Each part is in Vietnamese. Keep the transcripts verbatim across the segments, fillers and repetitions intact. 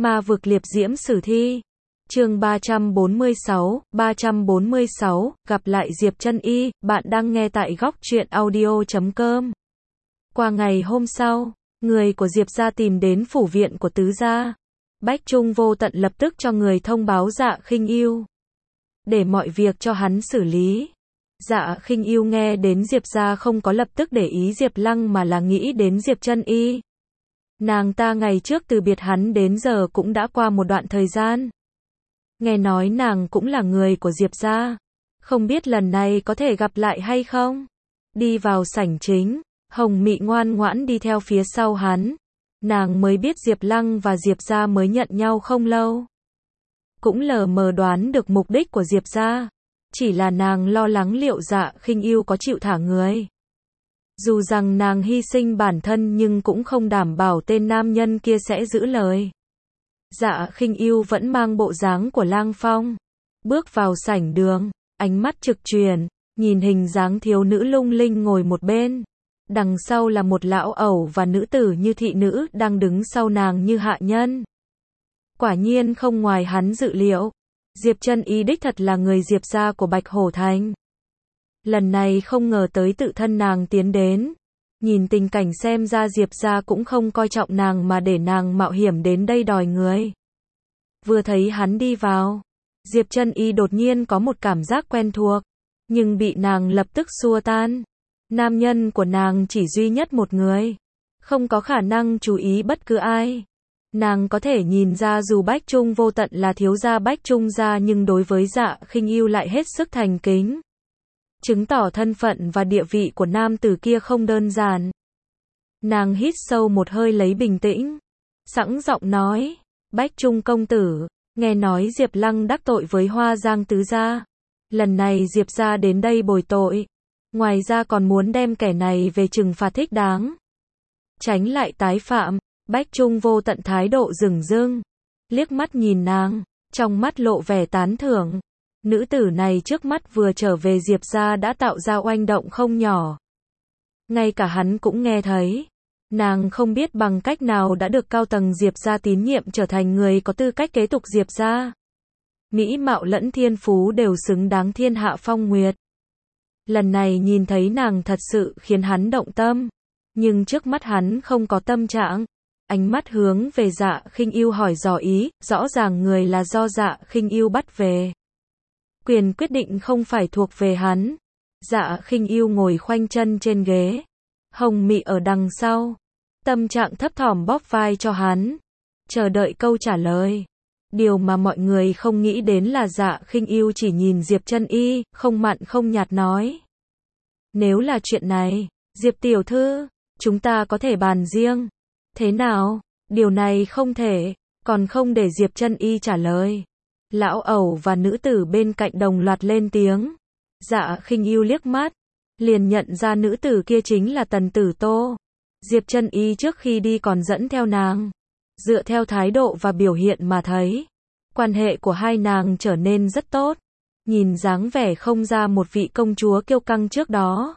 Ma vực liệp diễm sử thi. Chương ba trăm bốn mươi sáu, ba trăm bốn mươi sáu, gặp lại Diệp Chân Y, bạn đang nghe tại góc truyện audio chấm com. Qua ngày hôm sau, người của Diệp gia tìm đến phủ viện của tứ gia. Bách Trung Vô Tận lập tức cho người thông báo Dạ Khinh Ưu, để mọi việc cho hắn xử lý. Dạ Khinh Ưu nghe đến Diệp gia không có lập tức để ý Diệp Lăng mà là nghĩ đến Diệp Chân Y. Nàng ta ngày trước từ biệt hắn đến giờ cũng đã qua một đoạn thời gian. Nghe nói nàng cũng là người của Diệp gia, không biết lần này có thể gặp lại hay không. Đi vào sảnh chính, Hồng Mị ngoan ngoãn đi theo phía sau hắn. Nàng mới biết Diệp Lăng và Diệp gia mới nhận nhau không lâu, cũng lờ mờ đoán được mục đích của Diệp gia, chỉ là nàng lo lắng liệu Dạ Khinh Ưu có chịu thả người. Dù rằng nàng hy sinh bản thân nhưng cũng không đảm bảo tên nam nhân kia sẽ giữ lời. Dạ Khinh Ưu vẫn mang bộ dáng của lang phong, bước vào sảnh đường, ánh mắt trực truyền, nhìn hình dáng thiếu nữ lung linh ngồi một bên. Đằng sau là một lão ẩu và nữ tử như thị nữ đang đứng sau nàng như hạ nhân. Quả nhiên không ngoài hắn dự liệu, Diệp Chân Y đích thật là người Diệp gia của Bạch Hổ Thành. Lần này không ngờ tới tự thân nàng tiến đến. Nhìn tình cảnh xem ra Diệp gia cũng không coi trọng nàng mà để nàng mạo hiểm đến đây đòi người. Vừa thấy hắn đi vào, Diệp Chân Y đột nhiên có một cảm giác quen thuộc, nhưng bị nàng lập tức xua tan. Nam nhân của nàng chỉ duy nhất một người, không có khả năng chú ý bất cứ ai. Nàng có thể nhìn ra dù Bách Trung Vô Tận là thiếu gia Bách Trung gia nhưng đối với Dạ Khinh Ưu lại hết sức thành kính, chứng tỏ thân phận và địa vị của nam tử kia không đơn giản. Nàng hít sâu một hơi lấy bình tĩnh, sẵn giọng nói, Bách Trung công tử, nghe nói Diệp Lăng đắc tội với Hoa Giang tứ gia. Lần này Diệp gia đến đây bồi tội, ngoài ra còn muốn đem kẻ này về trừng phạt thích đáng, tránh lại tái phạm. Bách Trung Vô Tận thái độ dửng dưng, liếc mắt nhìn nàng, trong mắt lộ vẻ tán thưởng. Nữ tử này trước mắt vừa trở về Diệp gia đã tạo ra oanh động không nhỏ. Ngay cả hắn cũng nghe thấy. Nàng không biết bằng cách nào đã được cao tầng Diệp gia tín nhiệm trở thành người có tư cách kế tục Diệp gia. Mỹ mạo lẫn thiên phú đều xứng đáng thiên hạ phong nguyệt. Lần này nhìn thấy nàng thật sự khiến hắn động tâm, nhưng trước mắt hắn không có tâm trạng. Ánh mắt hướng về Dạ Khinh Ưu hỏi dò ý, rõ ràng người là do Dạ Khinh Ưu bắt về. Quyền quyết định không phải thuộc về hắn. Dạ Khinh Ưu ngồi khoanh chân trên ghế, Hồng Mị ở đằng sau, tâm trạng thấp thỏm bóp vai cho hắn, chờ đợi câu trả lời. Điều mà mọi người không nghĩ đến là Dạ Khinh Ưu chỉ nhìn Diệp Chân Y, không mặn không nhạt nói. Nếu là chuyện này, Diệp tiểu thư, chúng ta có thể bàn riêng. Thế nào? Điều này không thể, còn không để Diệp Chân Y trả lời. Lão ẩu và nữ tử bên cạnh đồng loạt lên tiếng. Dạ Khinh Ưu liếc mắt, liền nhận ra nữ tử kia chính là Tần Tử Tô. Diệp Chân Y trước khi đi còn dẫn theo nàng. Dựa theo thái độ và biểu hiện mà thấy, quan hệ của hai nàng trở nên rất tốt. Nhìn dáng vẻ không ra một vị công chúa kiêu căng trước đó.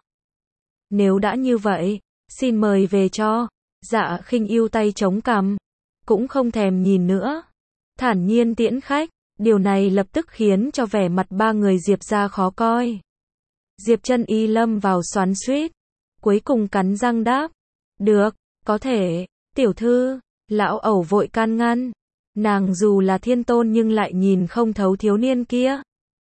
Nếu đã như vậy, xin mời về cho. Dạ Khinh Ưu tay chống cằm, cũng không thèm nhìn nữa, thản nhiên tiễn khách. Điều này lập tức khiến cho vẻ mặt ba người Diệp gia khó coi. Diệp Chân Y lâm vào xoắn xuýt, cuối cùng cắn răng đáp, được, có thể. Tiểu thư, lão ẩu vội can ngăn. Nàng dù là thiên tôn nhưng lại nhìn không thấu thiếu niên kia,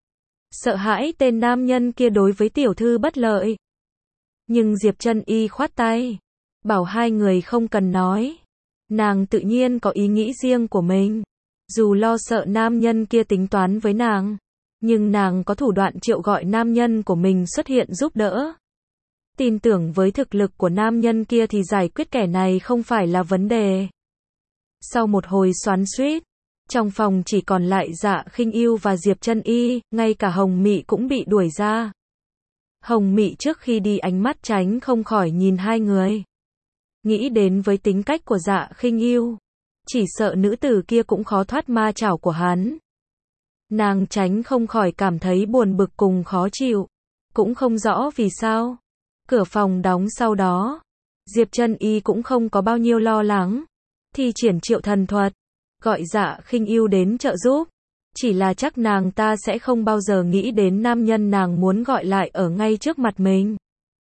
sợ hãi tên nam nhân kia đối với tiểu thư bất lợi. Nhưng Diệp Chân Y khoát tay, bảo hai người không cần nói. Nàng tự nhiên có ý nghĩ riêng của mình. Dù lo sợ nam nhân kia tính toán với nàng, nhưng nàng có thủ đoạn triệu gọi nam nhân của mình xuất hiện giúp đỡ. Tin tưởng với thực lực của nam nhân kia thì giải quyết kẻ này không phải là vấn đề. Sau một hồi xoắn xuýt, trong phòng chỉ còn lại Dạ Khinh Ưu và Diệp Chân Y, ngay cả Hồng Mị cũng bị đuổi ra. Hồng Mị trước khi đi ánh mắt tránh không khỏi nhìn hai người. Nghĩ đến với tính cách của Dạ Khinh Ưu, chỉ sợ nữ tử kia cũng khó thoát ma chảo của hắn. Nàng tránh không khỏi cảm thấy buồn bực cùng khó chịu, cũng không rõ vì sao. Cửa phòng đóng sau đó, Diệp Chân Y cũng không có bao nhiêu lo lắng, thi triển triệu thần thuật, gọi Dạ Khinh Ưu đến trợ giúp. Chỉ là chắc nàng ta sẽ không bao giờ nghĩ đến nam nhân nàng muốn gọi lại ở ngay trước mặt mình.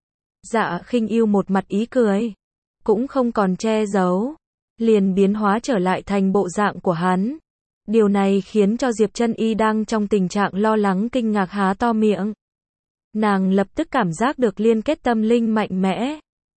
Dạ Khinh Ưu một mặt ý cười, cũng không còn che giấu, liền biến hóa trở lại thành bộ dạng của hắn. Điều này khiến cho Diệp Chân Y đang trong tình trạng lo lắng kinh ngạc há to miệng. Nàng lập tức cảm giác được liên kết tâm linh mạnh mẽ.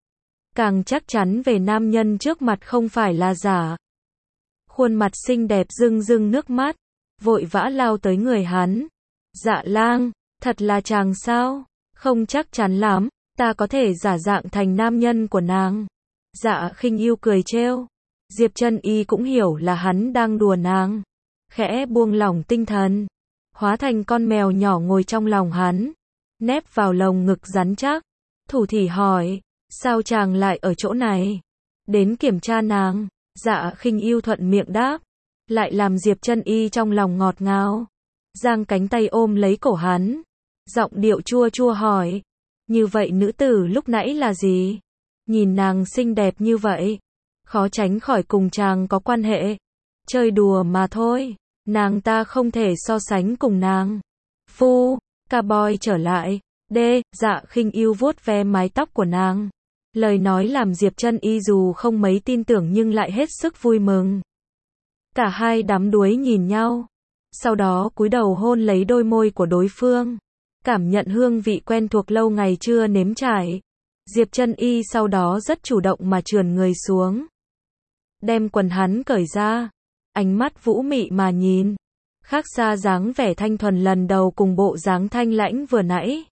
Càng chắc chắn về nam nhân trước mặt không phải là giả. Khuôn mặt xinh đẹp rưng rưng nước mắt, vội vã lao tới người hắn. Dạ lang, thật là chàng sao? Không chắc chắn lắm, ta có thể giả dạng thành nam nhân của nàng. Dạ Khinh Ưu cười trêu. Diệp Chân Y cũng hiểu là hắn đang đùa nàng. Khẽ buông lỏng tinh thần, hóa thành con mèo nhỏ ngồi trong lòng hắn, nép vào lồng ngực rắn chắc. Thủ thỉ hỏi, sao chàng lại ở chỗ này? Đến kiểm tra nàng. Dạ Khinh Ưu thuận miệng đáp, lại làm Diệp Chân Y trong lòng ngọt ngào. Giang cánh tay ôm lấy cổ hắn, giọng điệu chua chua hỏi, như vậy nữ tử lúc nãy là gì? Nhìn nàng xinh đẹp như vậy, khó tránh khỏi cùng chàng có quan hệ. Chơi đùa mà thôi, nàng ta không thể so sánh cùng nàng. Phu, ca boy trở lại. Đê, Dạ Khinh Ưu vuốt ve mái tóc của nàng. Lời nói làm Diệp Chân Y dù không mấy tin tưởng nhưng lại hết sức vui mừng. Cả hai đắm đuối nhìn nhau, sau đó cúi đầu hôn lấy đôi môi của đối phương, cảm nhận hương vị quen thuộc lâu ngày chưa nếm trải. Diệp Chân Y sau đó rất chủ động mà trườn người xuống, đem quần hắn cởi ra, ánh mắt vũ mị mà nhìn, khác xa dáng vẻ thanh thuần lần đầu cùng bộ dáng thanh lãnh vừa nãy.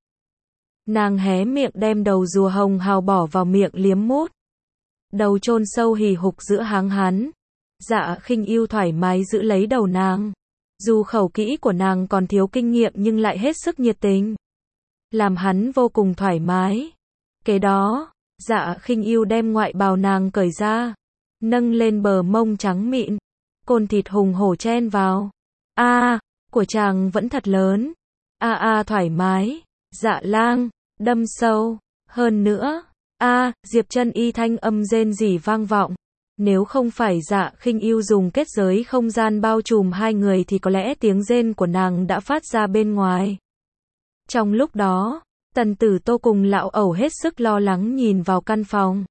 Nàng hé miệng đem đầu rùa hồng hào bỏ vào miệng liếm mút, đầu chôn sâu hì hục giữa háng hắn. Dạ Khinh Ưu thoải mái giữ lấy đầu nàng, dù khẩu kỹ của nàng còn thiếu kinh nghiệm nhưng lại hết sức nhiệt tình, làm hắn vô cùng thoải mái. Kế đó, Dạ Khinh Ưu đem ngoại bào nàng cởi ra, nâng lên bờ mông trắng mịn, côn thịt hùng hổ chen vào. A, à, của chàng vẫn thật lớn. A a à, thoải mái. Dạ lang, đâm sâu, hơn nữa. A, à, Diệp Chân Y thanh âm rên rỉ vang vọng. Nếu không phải Dạ Khinh Ưu dùng kết giới không gian bao trùm hai người thì có lẽ tiếng rên của nàng đã phát ra bên ngoài. Trong lúc đó, Tần Tử Tô cùng lão ẩu hết sức lo lắng nhìn vào căn phòng.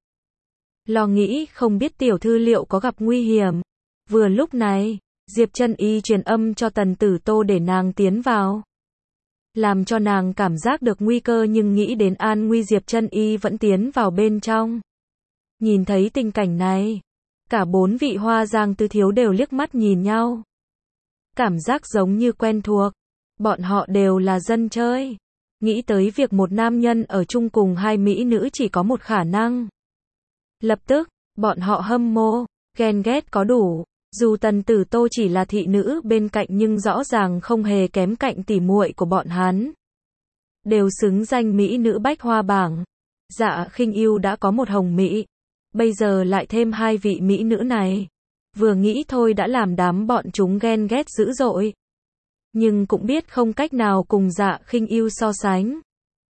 Lo nghĩ không biết tiểu thư liệu có gặp nguy hiểm. Vừa lúc này, Diệp Chân Y truyền âm cho Tần Tử Tô để nàng tiến vào. Làm cho nàng cảm giác được nguy cơ nhưng nghĩ đến an nguy Diệp Chân Y vẫn tiến vào bên trong. Nhìn thấy tình cảnh này, cả bốn vị Hoa Giang tứ thiếu đều liếc mắt nhìn nhau. Cảm giác giống như quen thuộc. Bọn họ đều là dân chơi. Nghĩ tới việc một nam nhân ở chung cùng hai mỹ nữ chỉ có một khả năng. Lập tức, bọn họ hâm mộ, ghen ghét có đủ. Dù Tần Tử Tô chỉ là thị nữ bên cạnh nhưng rõ ràng không hề kém cạnh tỉ muội của bọn hắn. Đều xứng danh mỹ nữ bách hoa bảng. Dạ Khinh Ưu đã có một hồng mỹ, bây giờ lại thêm hai vị mỹ nữ này. Vừa nghĩ thôi đã làm đám bọn chúng ghen ghét dữ dội. Nhưng cũng biết không cách nào cùng Dạ Khinh Ưu so sánh.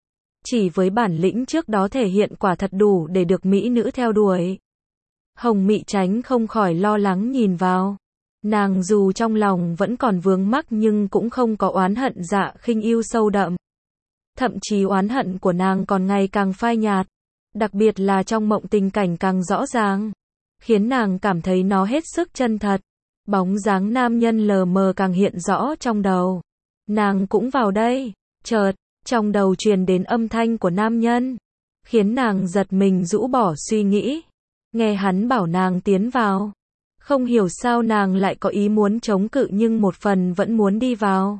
Chỉ với bản lĩnh trước đó thể hiện quả thật đủ để được mỹ nữ theo đuổi. Hồng Mị tránh không khỏi lo lắng nhìn vào. Nàng dù trong lòng vẫn còn vướng mắc nhưng cũng không có oán hận Dạ Khinh Ưu sâu đậm. Thậm chí oán hận của nàng còn ngày càng phai nhạt. Đặc biệt là trong mộng tình cảnh càng rõ ràng. Khiến nàng cảm thấy nó hết sức chân thật. Bóng dáng nam nhân lờ mờ càng hiện rõ trong đầu. Nàng cũng vào đây. Chợt, trong đầu truyền đến âm thanh của nam nhân. Khiến nàng giật mình rũ bỏ suy nghĩ. Nghe hắn bảo nàng tiến vào. Không hiểu sao nàng lại có ý muốn chống cự nhưng một phần vẫn muốn đi vào.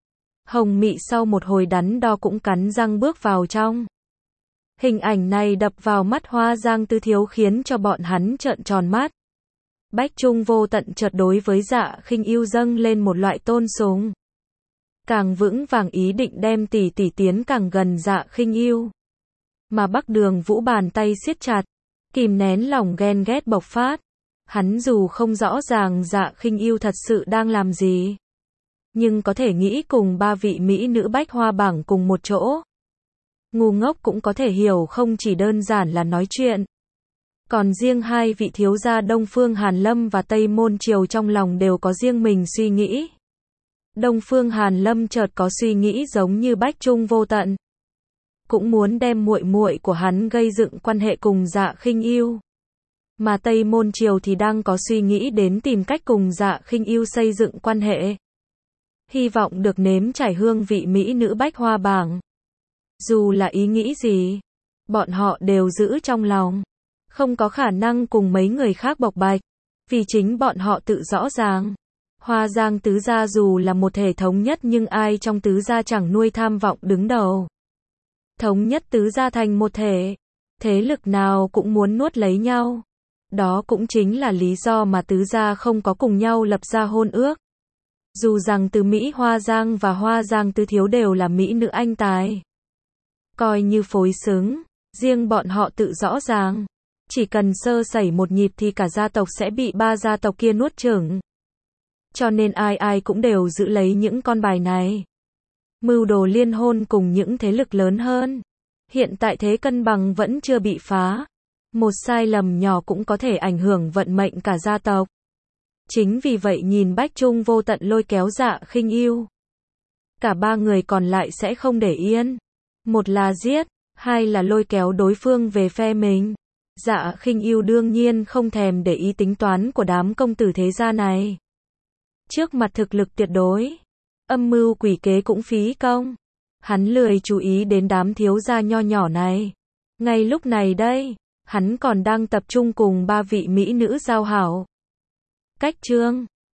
Hồng Mị sau một hồi đắn đo cũng cắn răng bước vào trong. Hình ảnh này đập vào mắt Hoa Giang tứ thiếu khiến cho bọn hắn trợn tròn mắt. Bách Trung vô tận chợt đối với Dạ Khinh Ưu dâng lên một loại tôn sùng. Càng vững vàng ý định đem tỷ tỷ tiến càng gần Dạ Khinh Ưu. Mà Bắc Đường Vũ bàn tay siết chặt, kìm nén lòng ghen ghét bộc phát. Hắn dù không rõ ràng Dạ Khinh Ưu thật sự đang làm gì, nhưng có thể nghĩ cùng ba vị mỹ nữ bách hoa bảng cùng một chỗ. Ngu ngốc cũng có thể hiểu không chỉ đơn giản là nói chuyện. Còn riêng hai vị thiếu gia Đông Phương Hàn Lâm và Tây Môn Triều trong lòng đều có riêng mình suy nghĩ. Đông Phương Hàn Lâm chợt có suy nghĩ giống như Bách Trung Vô Tận, cũng muốn đem muội muội của hắn gây dựng quan hệ cùng Dạ Khinh Ưu. Mà Tây Môn Triều thì đang có suy nghĩ đến tìm cách cùng Dạ Khinh Ưu xây dựng quan hệ, hy vọng được nếm trải hương vị mỹ nữ bách hoa bảng. Dù là ý nghĩ gì, bọn họ đều giữ trong lòng, không có khả năng cùng mấy người khác bộc bạch, vì chính bọn họ tự rõ ràng. Hoa Giang tứ gia dù là một thể thống nhất nhưng ai trong tứ gia chẳng nuôi tham vọng đứng đầu. Thống nhất tứ gia thành một thể, thế lực nào cũng muốn nuốt lấy nhau. Đó cũng chính là lý do mà tứ gia không có cùng nhau lập ra hôn ước. Dù rằng từ Mỹ Hoa Giang và Hoa Giang tứ thiếu đều là mỹ nữ anh tài, coi như phối xứng, riêng bọn họ tự rõ ràng, chỉ cần sơ sẩy một nhịp thì cả gia tộc sẽ bị ba gia tộc kia nuốt chửng. Cho nên ai ai cũng đều giữ lấy những con bài này. Mưu đồ liên hôn cùng những thế lực lớn hơn. Hiện tại thế cân bằng vẫn chưa bị phá. Một sai lầm nhỏ cũng có thể ảnh hưởng vận mệnh cả gia tộc. Chính vì vậy nhìn Bách Trung Vô Tận lôi kéo Dạ Khinh Ưu, cả ba người còn lại sẽ không để yên. Một là giết, hai là lôi kéo đối phương về phe mình. Dạ Khinh Ưu đương nhiên không thèm để ý tính toán của đám công tử thế gia này. Trước mặt thực lực tuyệt đối, âm mưu quỷ kế cũng phí công. Hắn lười chú ý đến đám thiếu gia nho nhỏ này. Ngay lúc này đây, hắn còn đang tập trung cùng ba vị mỹ nữ giao hảo. Cách chương